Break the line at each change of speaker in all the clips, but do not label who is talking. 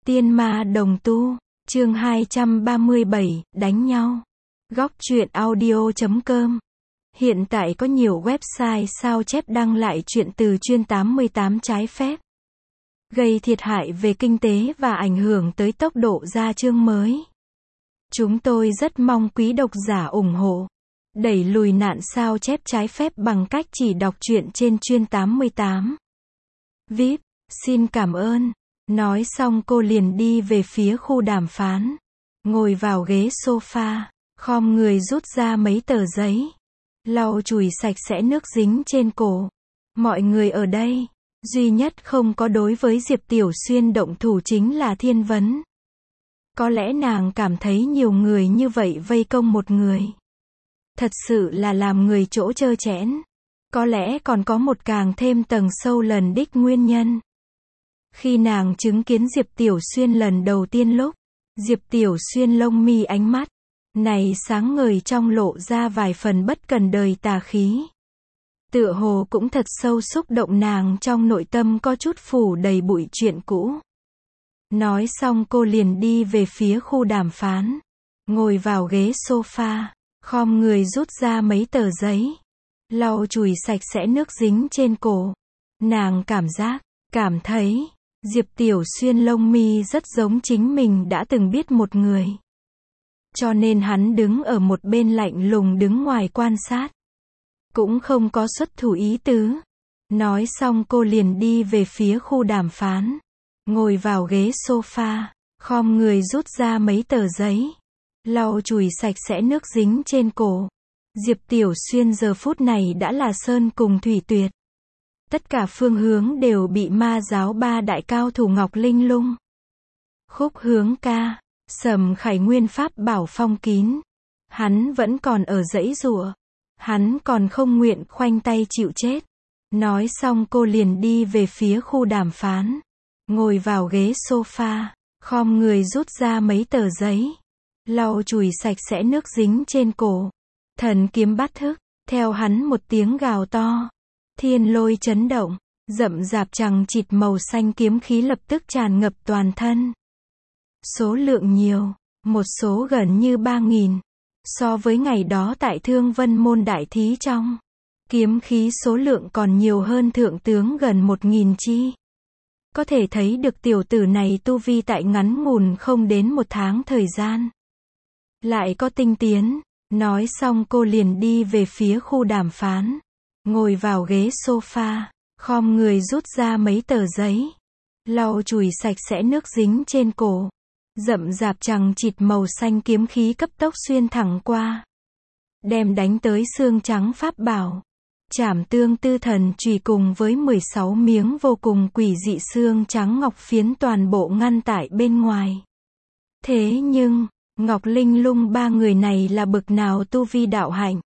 Tiên ma đồng tu, chương 237, đánh nhau. Góc truyện audio.com. Hiện tại có nhiều website sao chép đăng lại chuyện từ chuyên 88 trái phép, gây thiệt hại về kinh tế và ảnh hưởng tới tốc độ ra chương mới. Chúng tôi rất mong quý độc giả ủng hộ, đẩy lùi nạn sao chép trái phép bằng cách chỉ đọc truyện trên chuyên 88. VIP, xin cảm ơn. Nói xong cô liền đi về phía khu đàm phán. Ngồi vào ghế sofa, khom người rút ra mấy tờ giấy, lau chùi sạch sẽ nước dính trên cổ. Mọi người ở đây, duy nhất không có đối với Diệp Tiểu Xuyên động thủ chính là Thiên Vấn. Có lẽ nàng cảm thấy nhiều người như vậy vây công một người, thật sự là làm người chỗ trơ trẽn. Có lẽ còn có một càng thêm tầng sâu lần đích nguyên nhân. Khi nàng chứng kiến Diệp Tiểu Xuyên lần đầu tiên lúc, Diệp Tiểu Xuyên lông mi ánh mắt này sáng ngời trong lộ ra vài phần bất cần đời tà khí. Tựa hồ cũng thật sâu xúc động nàng trong nội tâm có chút phủ đầy bụi chuyện cũ. Nói xong cô liền đi về phía khu đàm phán. Ngồi vào ghế sofa, khom người rút ra mấy tờ giấy, lau chùi sạch sẽ nước dính trên cổ. Nàng cảm thấy Diệp Tiểu Xuyên lông mi rất giống chính mình đã từng biết một người. Cho nên hắn đứng ở một bên lạnh lùng đứng ngoài quan sát, cũng không có xuất thủ ý tứ. Nói xong cô liền đi về phía khu đàm phán. Ngồi vào ghế sofa, khom người rút ra mấy tờ giấy, lau chùi sạch sẽ nước dính trên cổ. Diệp Tiểu Xuyên giờ phút này đã là sơn cùng thủy tuyệt. Tất cả phương hướng đều bị ma giáo ba đại cao thủ Ngọc Linh Lung, Khúc Hướng Ca, Sầm Khải Nguyên pháp bảo phong kín. Hắn vẫn còn ở giãy giụa, hắn còn không nguyện khoanh tay chịu chết. Nói xong cô liền đi về phía khu đàm phán. Ngồi vào ghế sofa, khom người rút ra mấy tờ giấy, lau chùi sạch sẽ nước dính trên cổ. Thần kiếm bắt thức, theo hắn một tiếng gào to, thiên lôi chấn động, rậm rạp chằng chịt màu xanh kiếm khí lập tức tràn ngập toàn thân. Số lượng nhiều, một số gần như 3.000. So với ngày đó tại Thương Vân Môn đại thí trong, kiếm khí số lượng còn nhiều hơn thượng tướng gần 1.000 chi. Có thể thấy được tiểu tử này tu vi tại ngắn ngủn không đến một tháng thời gian lại có tinh tiến. Nói xong cô liền đi về phía khu đàm phán. Ngồi vào ghế sofa, khom người rút ra mấy tờ giấy, lau chùi sạch sẽ nước dính trên cổ. Rậm rạp chằng chịt màu xanh kiếm khí cấp tốc xuyên thẳng qua, đem đánh tới xương trắng pháp bảo. Trảm Tương Tư Thần chùy cùng với 16 miếng vô cùng quỷ dị xương trắng ngọc phiến toàn bộ ngăn tại bên ngoài. Thế nhưng, Ngọc Linh Lung ba người này là bực nào tu vi đạo hạnh.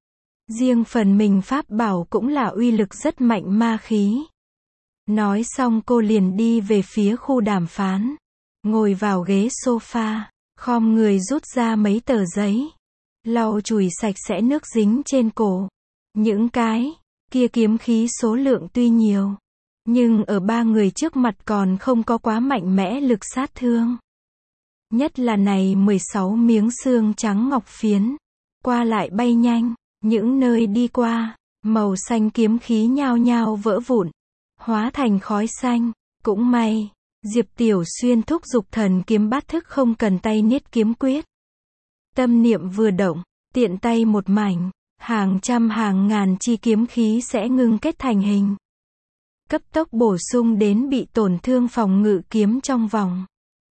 Riêng phần mình pháp bảo cũng là uy lực rất mạnh ma khí. Nói xong cô liền đi về phía khu đàm phán. Ngồi vào ghế sofa, khom người rút ra mấy tờ giấy, lau chùi sạch sẽ nước dính trên cổ. Những cái kia kiếm khí số lượng tuy nhiều, nhưng ở ba người trước mặt còn không có quá mạnh mẽ lực sát thương. Nhất là này 16 miếng xương trắng ngọc phiến, qua lại bay nhanh, những nơi đi qua, màu xanh kiếm khí nhao nhao vỡ vụn, hóa thành khói xanh. Cũng may, Diệp Tiểu Xuyên thúc giục thần kiếm bát thức không cần tay niết kiếm quyết. Tâm niệm vừa động, tiện tay một mảnh, hàng trăm hàng ngàn chi kiếm khí sẽ ngưng kết thành hình, cấp tốc bổ sung đến bị tổn thương phòng ngự kiếm trong vòng.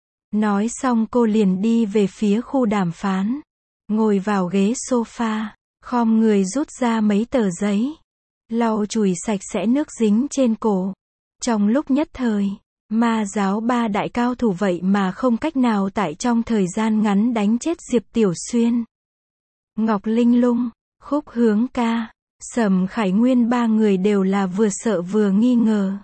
Nói xong cô liền đi về phía khu đàm phán. Ngồi vào ghế sofa, khom người rút ra mấy tờ giấy, lau chùi sạch sẽ nước dính trên cổ. Trong lúc nhất thời, ma giáo ba đại cao thủ vậy mà không cách nào tại trong thời gian ngắn đánh chết Diệp Tiểu Xuyên. Ngọc Linh Lung, Khúc Hướng Ca, Sầm Khải Nguyên ba người đều là vừa sợ vừa nghi ngờ.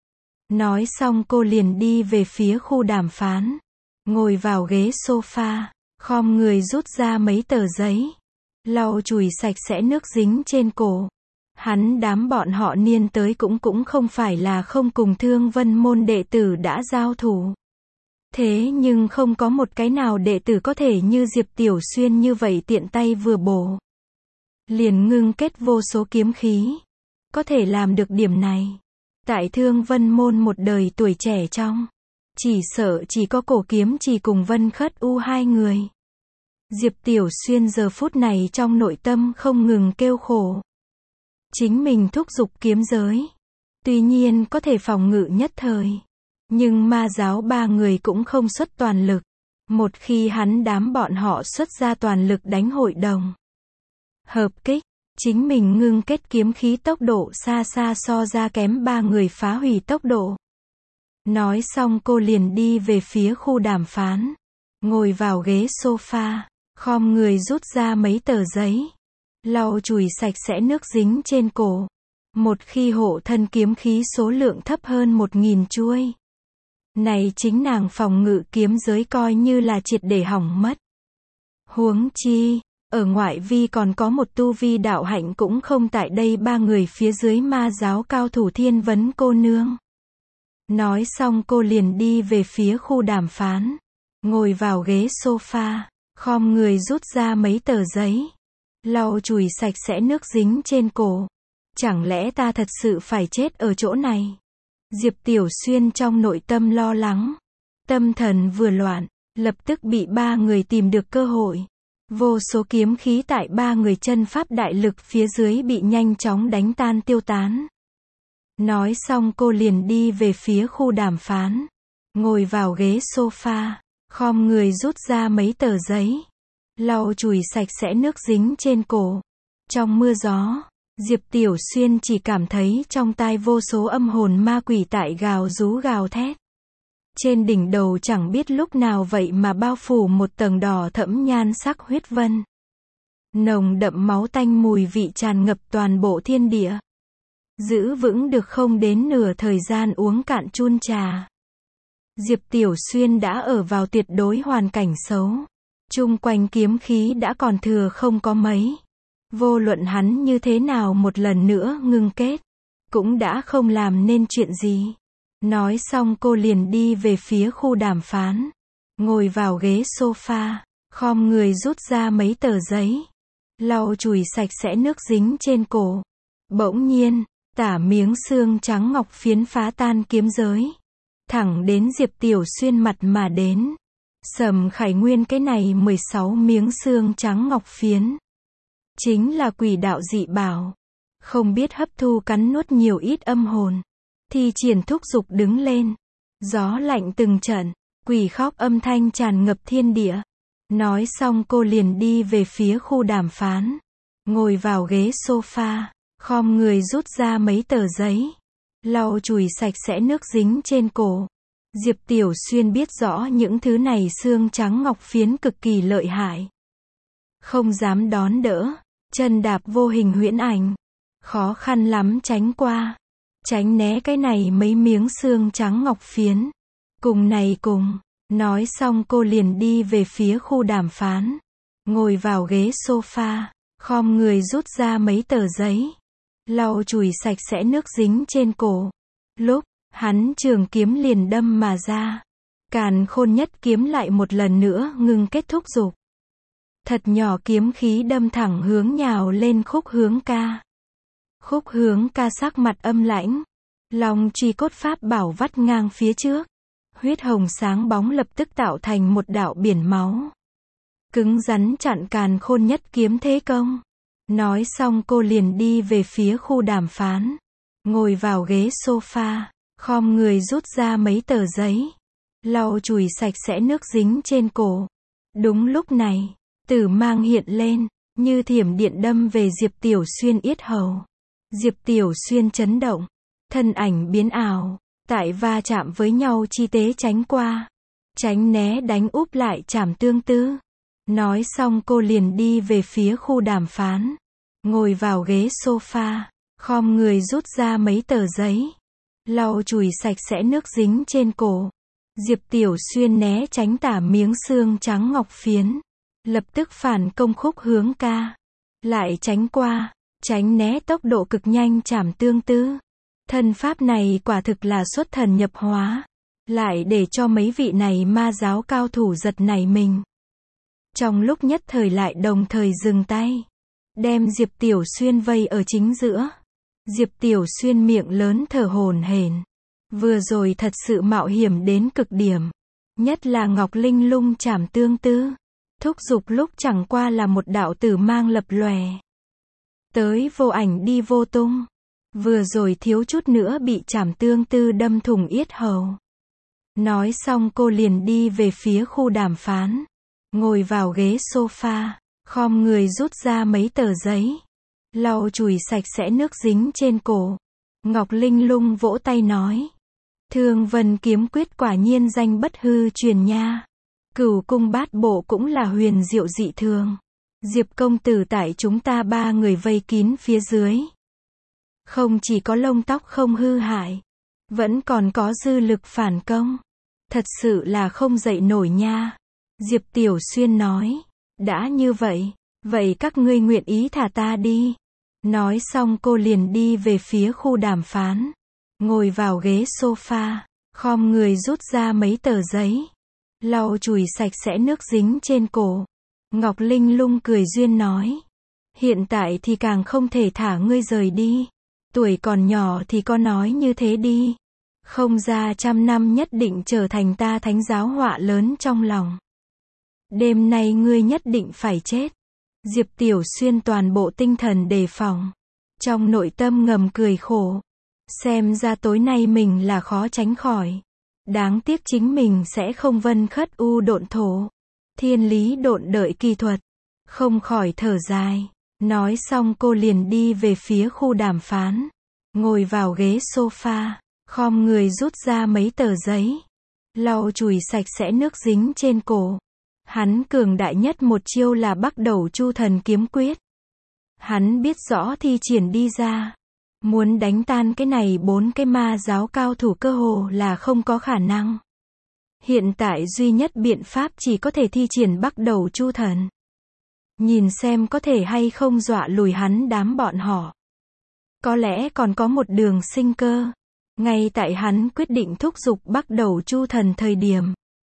Nói xong cô liền đi về phía khu đàm phán. Ngồi vào ghế sofa, khom người rút ra mấy tờ giấy, lau chùi sạch sẽ nước dính trên cổ. Hắn đám bọn họ niên tới cũng không phải là không cùng Thương Vân Môn đệ tử đã giao thủ. Thế nhưng không có một cái nào đệ tử có thể như Diệp Tiểu Xuyên như vậy tiện tay vừa bổ liền ngưng kết vô số kiếm khí. Có thể làm được điểm này, tại Thương Vân môn một đời tuổi trẻ trong, chỉ sợ chỉ có Cổ Kiếm Chỉ cùng Vân Khất U hai người. Diệp Tiểu Xuyên giờ phút này trong nội tâm không ngừng kêu khổ. Chính mình thúc giục kiếm giới, tuy nhiên có thể phòng ngự nhất thời, nhưng ma giáo ba người cũng không xuất toàn lực. Một khi hắn đám bọn họ xuất ra toàn lực đánh hội đồng hợp kích, chính mình ngưng kết kiếm khí tốc độ xa xa so ra kém ba người phá hủy tốc độ. Nói xong cô liền đi về phía khu đàm phán, ngồi vào ghế sofa, khom người rút ra mấy tờ giấy, lau chùi sạch sẽ nước dính trên cổ. Một khi hộ thân kiếm khí số lượng thấp hơn 1000 chuôi, này chính nàng phòng ngự kiếm giới coi như là triệt để hỏng mất. Huống chi, ở ngoại vi còn có một tu vi đạo hạnh cũng không tại đây ba người phía dưới ma giáo cao thủ Thiên Vấn cô nương. Nói xong cô liền đi về phía khu đàm phán, ngồi vào ghế sofa, khom người rút ra mấy tờ giấy, lau chùi sạch sẽ nước dính trên cổ. Chẳng lẽ ta thật sự phải chết ở chỗ này? Diệp Tiểu Xuyên trong nội tâm lo lắng, tâm thần vừa loạn, lập tức bị ba người tìm được cơ hội. Vô số kiếm khí tại ba người chân pháp đại lực phía dưới bị nhanh chóng đánh tan tiêu tán. Nói xong cô liền đi về phía khu đàm phán, ngồi vào ghế sofa, khom người rút ra mấy tờ giấy, lau chùi sạch sẽ nước dính trên cổ. Trong mưa gió, Diệp Tiểu Xuyên chỉ cảm thấy trong tai vô số âm hồn ma quỷ tại gào rú gào thét. Trên đỉnh đầu chẳng biết lúc nào vậy mà bao phủ một tầng đỏ thẫm nhan sắc huyết vân. Nồng đậm máu tanh mùi vị tràn ngập toàn bộ thiên địa. Giữ vững được không đến nửa thời gian uống cạn chun trà, Diệp Tiểu Xuyên đã ở vào tuyệt đối hoàn cảnh xấu. Chung quanh kiếm khí đã còn thừa không có mấy. Vô luận hắn như thế nào một lần nữa ngưng kết, cũng đã không làm nên chuyện gì. Nói xong cô liền đi về phía khu đàm phán, ngồi vào ghế sofa, khom người rút ra mấy tờ giấy, lau chùi sạch sẽ nước dính trên cổ. Bỗng nhiên, tả miếng xương trắng ngọc phiến phá tan kiếm giới, thẳng đến Diệp Tiểu Xuyên mặt mà đến. Sầm Khải Nguyên cái này 16 miếng xương trắng ngọc phiến, chính là quỷ đạo dị bảo, không biết hấp thu cắn nuốt nhiều ít âm hồn. Thi triển thúc dục đứng lên, gió lạnh từng trận, quỷ khóc âm thanh tràn ngập thiên địa. Nói xong cô liền đi về phía khu đàm phán, ngồi vào ghế sofa, khom người rút ra mấy tờ giấy, lau chùi sạch sẽ nước dính trên cổ. Diệp Tiểu Xuyên biết rõ những thứ này xương trắng ngọc phiến cực kỳ lợi hại, không dám đón đỡ, chân đạp vô hình huyễn ảnh, khó khăn lắm tránh qua, tránh né cái này mấy miếng xương trắng ngọc phiến. Cùng này cùng, nói xong cô liền đi về phía khu đàm phán, ngồi vào ghế sofa, khom người rút ra mấy tờ giấy, lau chùi sạch sẽ nước dính trên cổ. Lúc hắn trường kiếm liền đâm mà ra, Càn Khôn Nhất kiếm lại một lần nữa ngừng kết thúc dục. Thật nhỏ kiếm khí đâm thẳng hướng nhào lên Khúc Hướng Ca. Khúc Hướng Ca sắc mặt âm lãnh, Long Truy Cốt Pháp bảo vắt ngang phía trước, huyết hồng sáng bóng lập tức tạo thành một đạo biển máu, cứng rắn chặn Càn Khôn Nhất kiếm thế công. Nói xong cô liền đi về phía khu đàm phán, ngồi vào ghế sofa, khom người rút ra mấy tờ giấy, lau chùi sạch sẽ nước dính trên cổ. Đúng lúc này, tử mang hiện lên, như thiểm điện đâm về Diệp Tiểu Xuyên yết hầu. Diệp Tiểu Xuyên chấn động, thân ảnh biến ảo, tại va chạm với nhau chi tế tránh qua, tránh né đánh úp lại chảm tương tư. Nói xong cô liền đi về phía khu đàm phán, ngồi vào ghế sofa, khom người rút ra mấy tờ giấy, lau chùi sạch sẽ nước dính trên cổ. Diệp Tiểu Xuyên né tránh tả miếng xương trắng ngọc phiến, lập tức phản công Khúc Hướng Ca, lại tránh qua, tránh né tốc độ cực nhanh chảm tương tư. Thân pháp này quả thực là xuất thần nhập hóa, lại để cho mấy vị này ma giáo cao thủ giật nảy mình. Trong lúc nhất thời lại đồng thời dừng tay, đem Diệp Tiểu Xuyên vây ở chính giữa. Diệp Tiểu Xuyên miệng lớn thở hổn hển. Vừa rồi thật sự mạo hiểm đến cực điểm. Nhất là Ngọc Linh Lung chảm tương tư. Thúc giục lúc chẳng qua là một đạo tử mang lập lòe. Tới vô ảnh đi vô tung. Vừa rồi thiếu chút nữa bị chảm tương tư đâm thủng yết hầu. Nói xong cô liền đi về phía khu đàm phán. Ngồi vào ghế sofa, khom người rút ra mấy tờ giấy. Lau chùi sạch sẽ nước dính trên cổ. Ngọc Linh Lung vỗ tay nói. Thương Vân kiếm quyết quả nhiên danh bất hư truyền nha. Cửu cung bát bộ cũng là huyền diệu dị thường. Diệp công tử tại chúng ta 3 người vây kín phía dưới. Không chỉ có lông tóc không hư hại, vẫn còn có dư lực phản công. Thật sự là không dậy nổi nha. Diệp Tiểu Xuyên nói. Đã như vậy, vậy các ngươi nguyện ý thả ta đi. Nói xong cô liền đi về phía khu đàm phán. Ngồi vào ghế sofa, khom người rút ra mấy tờ giấy. Lau chùi sạch sẽ nước dính trên cổ. Ngọc Linh Lung cười duyên nói. Hiện tại thì càng không thể thả ngươi rời đi. Tuổi còn nhỏ thì có nói như thế đi. Không ra 100 năm nhất định trở thành ta thánh giáo họa lớn trong lòng. Đêm nay ngươi nhất định phải chết. Diệp Tiểu Xuyên toàn bộ tinh thần đề phòng. Trong nội tâm ngầm cười khổ. Xem ra tối nay mình là khó tránh khỏi. Đáng tiếc chính mình sẽ không vân khất u độn thổ. Thiên lý độn đợi kỳ thuật. Không khỏi thở dài. Nói xong cô liền đi về phía khu đàm phán. Ngồi vào ghế sofa, khom người rút ra mấy tờ giấy. Lau chùi sạch sẽ nước dính trên cổ. Hắn cường đại nhất một chiêu là Bắc Đầu Chu Thần kiếm quyết. Hắn biết rõ thi triển đi ra. Muốn đánh tan cái này 4 cái ma giáo cao thủ cơ hồ là không có khả năng. Hiện tại duy nhất biện pháp chỉ có thể thi triển Bắc Đầu Chu Thần. Nhìn xem có thể hay không dọa lùi hắn đám bọn họ. Có lẽ còn có một đường sinh cơ. Ngay tại hắn quyết định thúc giục Bắc Đầu Chu Thần thời điểm.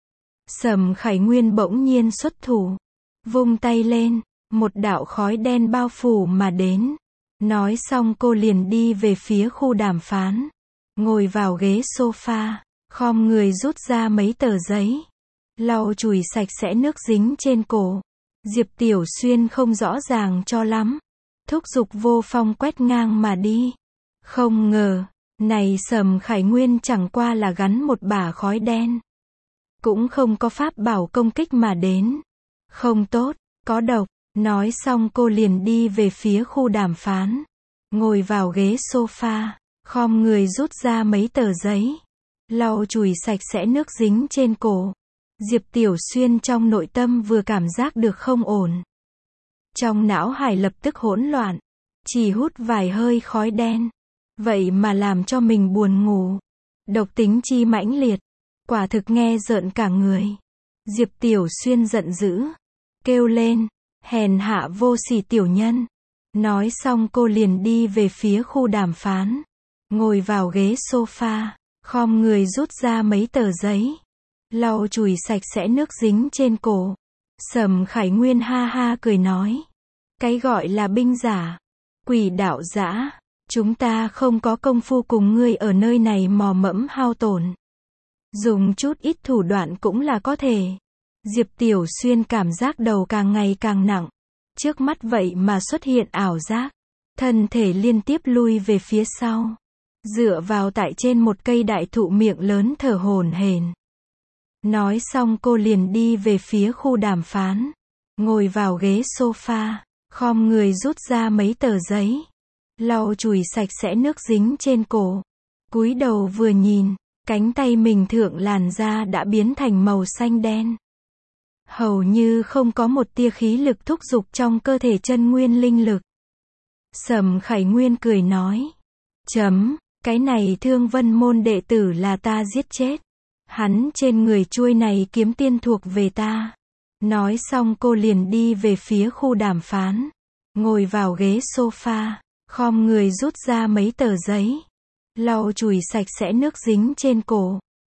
Sầm Khải Nguyên bỗng nhiên xuất thủ. Vung tay lên, một đạo khói đen bao phủ mà đến. Nói xong cô liền đi về phía khu đàm phán. Ngồi vào ghế sofa, khom người rút ra mấy tờ giấy. Lau chùi sạch sẽ nước dính trên cổ. Diệp Tiểu Xuyên không rõ ràng cho lắm. Thúc giục vô phong quét ngang mà đi. Không ngờ, này Sầm Khải Nguyên chẳng qua là gắn một bả khói đen. Cũng không có pháp bảo công kích mà đến. Không tốt, có độc. Nói xong cô liền đi về phía khu đàm phán. Ngồi vào ghế sofa, khom người rút ra mấy tờ giấy. Lau chùi sạch sẽ nước dính trên cổ. Diệp Tiểu Xuyên trong nội tâm vừa cảm giác được không ổn. Trong não hải lập tức hỗn loạn. Chỉ hút vài hơi khói đen. Vậy mà làm cho mình buồn ngủ. Độc tính chi mãnh liệt. Quả thực nghe rợn cả người. Diệp Tiểu Xuyên giận dữ. Kêu lên. Hèn hạ vô sỉ tiểu nhân. Nói xong cô liền đi về phía khu đàm phán. Ngồi vào ghế sofa. Khom người rút ra mấy tờ giấy. Lau chùi sạch sẽ nước dính trên cổ. Sầm Khải Nguyên ha ha cười nói. Cái gọi là binh giả. Quỷ đạo dã. Chúng ta không có công phu cùng ngươi ở nơi này mò mẫm hao tổn. Dùng chút ít thủ đoạn cũng là có thể. Diệp Tiểu Xuyên cảm giác đầu càng ngày càng nặng. Trước mắt vậy mà xuất hiện ảo giác. Thân thể liên tiếp lui về phía sau. Dựa vào tại trên một cây đại thụ miệng lớn thở hổn hển. Nói xong cô liền đi về phía khu đàm phán. Ngồi vào ghế sofa. Khom người rút ra mấy tờ giấy. Lau chùi sạch sẽ nước dính trên cổ. Cúi đầu vừa nhìn. Cánh tay mình thượng làn da đã biến thành màu xanh đen. Hầu như không có một tia khí lực thúc giục trong cơ thể chân nguyên linh lực. Sầm Khải Nguyên cười nói. Cái này Thương Vân môn đệ tử là ta giết chết. Hắn trên người chuôi này kiếm tiên thuộc về ta. Nói xong cô liền đi về phía khu đàm phán. Ngồi vào ghế sofa. Khom người rút ra mấy tờ giấy. Lau chùi sạch sẽ nước dính trên cổ.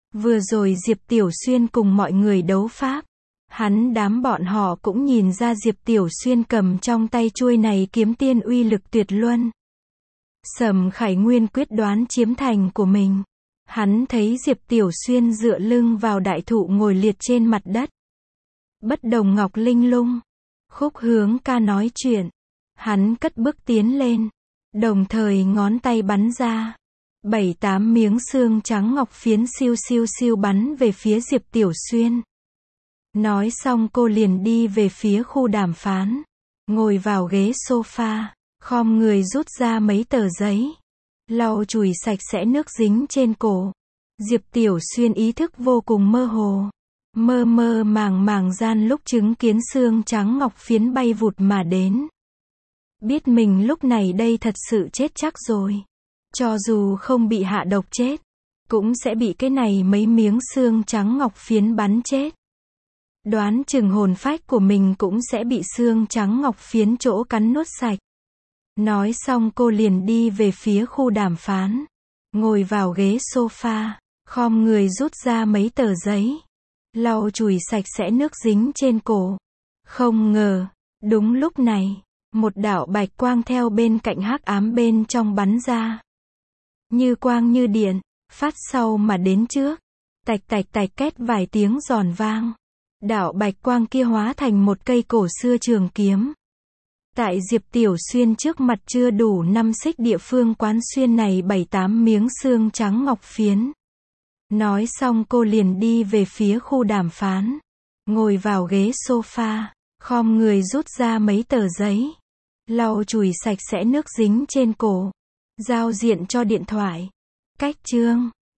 Vừa rồi Diệp Tiểu Xuyên cùng mọi người đấu pháp. Đám bọn họ cũng nhìn ra Diệp Tiểu Xuyên cầm trong tay chuôi này kiếm tiên uy lực tuyệt luân. Sầm Khải Nguyên quyết đoán chiếm thành của mình. Hắn thấy Diệp Tiểu Xuyên dựa lưng vào đại thụ ngồi liệt trên mặt đất. Bất đồng ngọc linh lung. Khúc Hướng ca nói chuyện. Hắn cất bước tiến lên. Đồng thời ngón tay bắn ra. 7-8 miếng xương trắng ngọc phiến siêu siêu siêu bắn về phía Diệp Tiểu Xuyên. Nói xong cô liền đi về phía khu đàm phán. Ngồi vào ghế sofa. Khom người rút ra mấy tờ giấy. Lau chùi sạch sẽ nước dính trên cổ. Diệp Tiểu Xuyên ý thức vô cùng mơ hồ. Mơ mơ màng màng gian lúc chứng kiến xương trắng ngọc phiến bay vụt mà đến. Biết mình lúc này đây thật sự chết chắc rồi. Cho dù không bị hạ độc chết, cũng sẽ bị cái này mấy miếng xương trắng ngọc phiến bắn chết. Đoán chừng hồn phách của mình cũng sẽ bị xương trắng ngọc phiến chỗ cắn nuốt sạch. Nói xong cô liền đi về phía khu đàm phán. Ngồi vào ghế sofa, khom người rút ra mấy tờ giấy. Lau chùi sạch sẽ nước dính trên cổ. Không ngờ, đúng lúc này, một đạo bạch quang theo bên cạnh hắc ám bên trong bắn ra. Như quang như điện, phát sau mà đến trước. Tạch tạch tạch két vài tiếng giòn vang. Đạo bạch quang kia hóa thành một cây cổ xưa trường kiếm. Tại Diệp Tiểu Xuyên trước mặt chưa đủ 5 xích địa phương quán xuyên này 7-8 miếng xương trắng ngọc phiến. Nói xong cô liền đi về phía khu đàm phán. Ngồi vào ghế sofa, khom người rút ra mấy tờ giấy. Lau chùi sạch sẽ nước dính trên cổ. Giao diện cho điện thoại. Cách chương